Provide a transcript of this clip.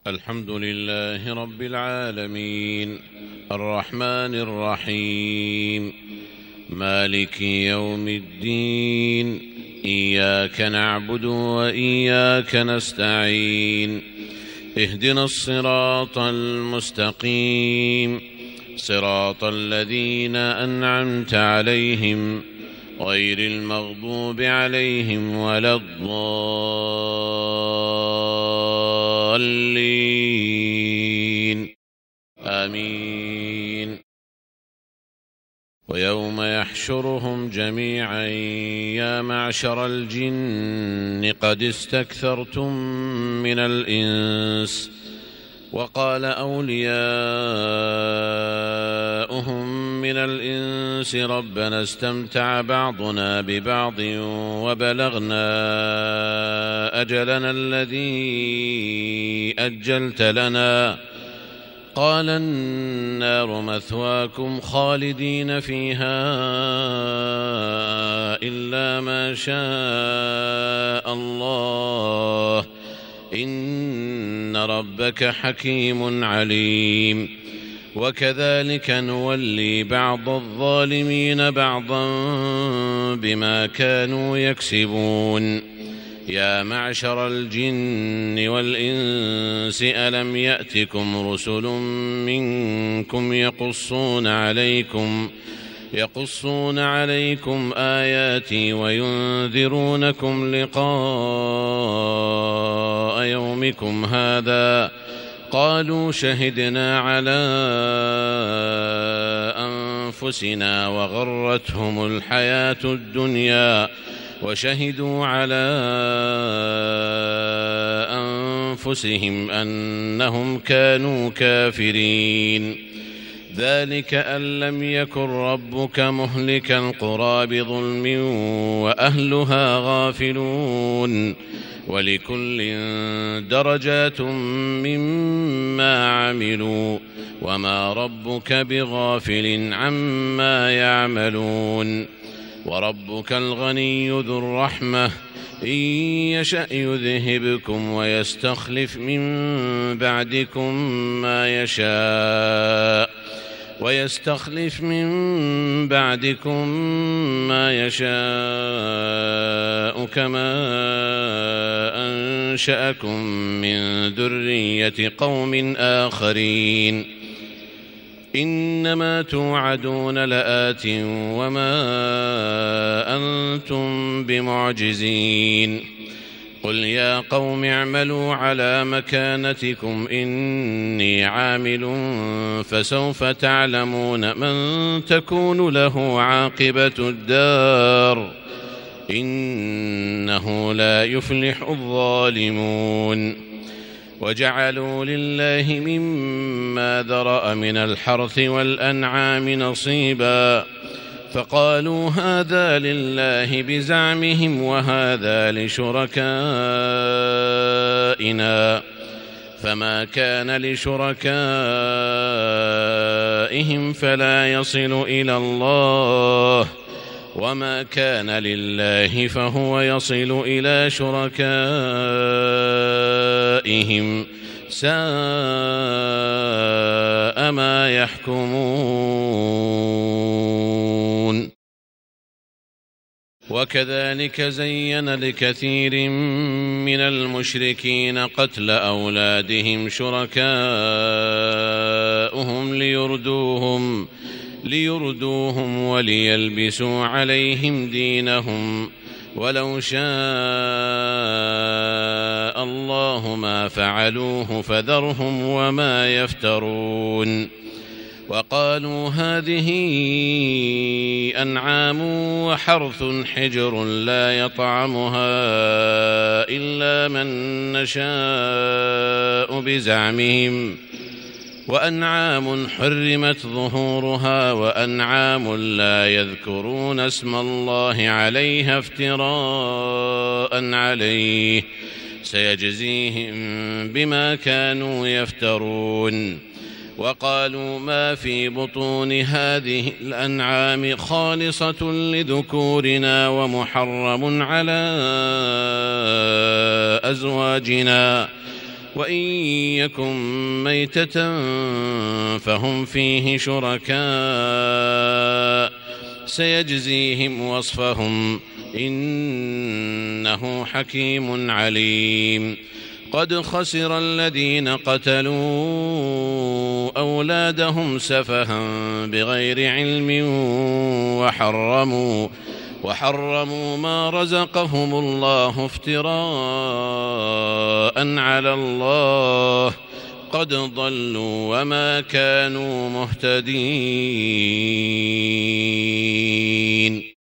الحمد لله رب العالمين الرحمن الرحيم مالك يوم الدين إياك نعبد وإياك نستعين اهدنا الصراط المستقيم صراط الذين أنعمت عليهم غير المغضوب عليهم ولا الضالين آمين. ويوم يحشرهم جميعا يا معشر الجن قد استكثرتم من الإنس وقال أولياؤهم من الإنس ربنا استمتع بعضنا ببعض وبلغنا أجلنا الذي أجلت لنا قال النار مثواكم خالدين فيها إلا ما شاء الله إن ربك حكيم عليم. وكذلك نولي بعض الظالمين بعضا بما كانوا يكسبون. يا معشر الجن والإنس ألم يأتكم رسل منكم يقصون عليكم آياتي وينذرونكم لقاء يومكم هذا قالوا شهدنا على أنفسنا وغرتهم الحياة الدنيا وشهدوا على أنفسهم أنهم كانوا كافرين. ذلك أن لم يكن ربك مهلك القرى بظلم وأهلها غافلون ولكل درجات مما عملوا وما ربك بغافل عما يعملون. وربك الغني ذو الرحمة إن يشأ يذهبكم ويستخلف من بعدكم ما يشاء كما أنشأكم من ذرية قوم آخرين. إنما توعدون لآت وما أنتم بمعجزين. قل يا قوم اعملوا على مكانتكم إني عامل فسوف تعلمون من تكون له عاقبة الدار إنه لا يفلح الظالمون. وجعلوا لله مما ذرأ من الحرث والأنعام نصيبا فقالوا هذا لله بزعمهم وهذا لشركائنا فما كان لشركائهم فلا يصل إلى الله وما كان لله فهو يصل إلى شركائهم ساء ما يحكمون. وكذلك زين لكثير من المشركين قتل أولادهم شركاؤهم ليردوهم وليلبسوا عليهم دينهم ولو شاء الله ما فعلوه فذرهم وما يفترون. وقالوا هذه أنعام وحرث حجر لا يطعمها إلا من نشاء بزعمهم وأنعام حرمت ظهورها وأنعام لا يذكرون اسم الله عليها افتراء عليه سيجزيهم بما كانوا يفترون. وقالوا ما في بطون هذه الأنعام خالصة لذكورنا ومحرم على أزواجنا وإن يكن ميتة فهم فيه شركاء سيجزيهم وصفهم إنه حكيم عليم. قد خسر الذين قتلوا أولادهم سفها بغير علم وحرموا ما رزقهم الله افتراء على الله قد ضلوا وما كانوا مهتدين.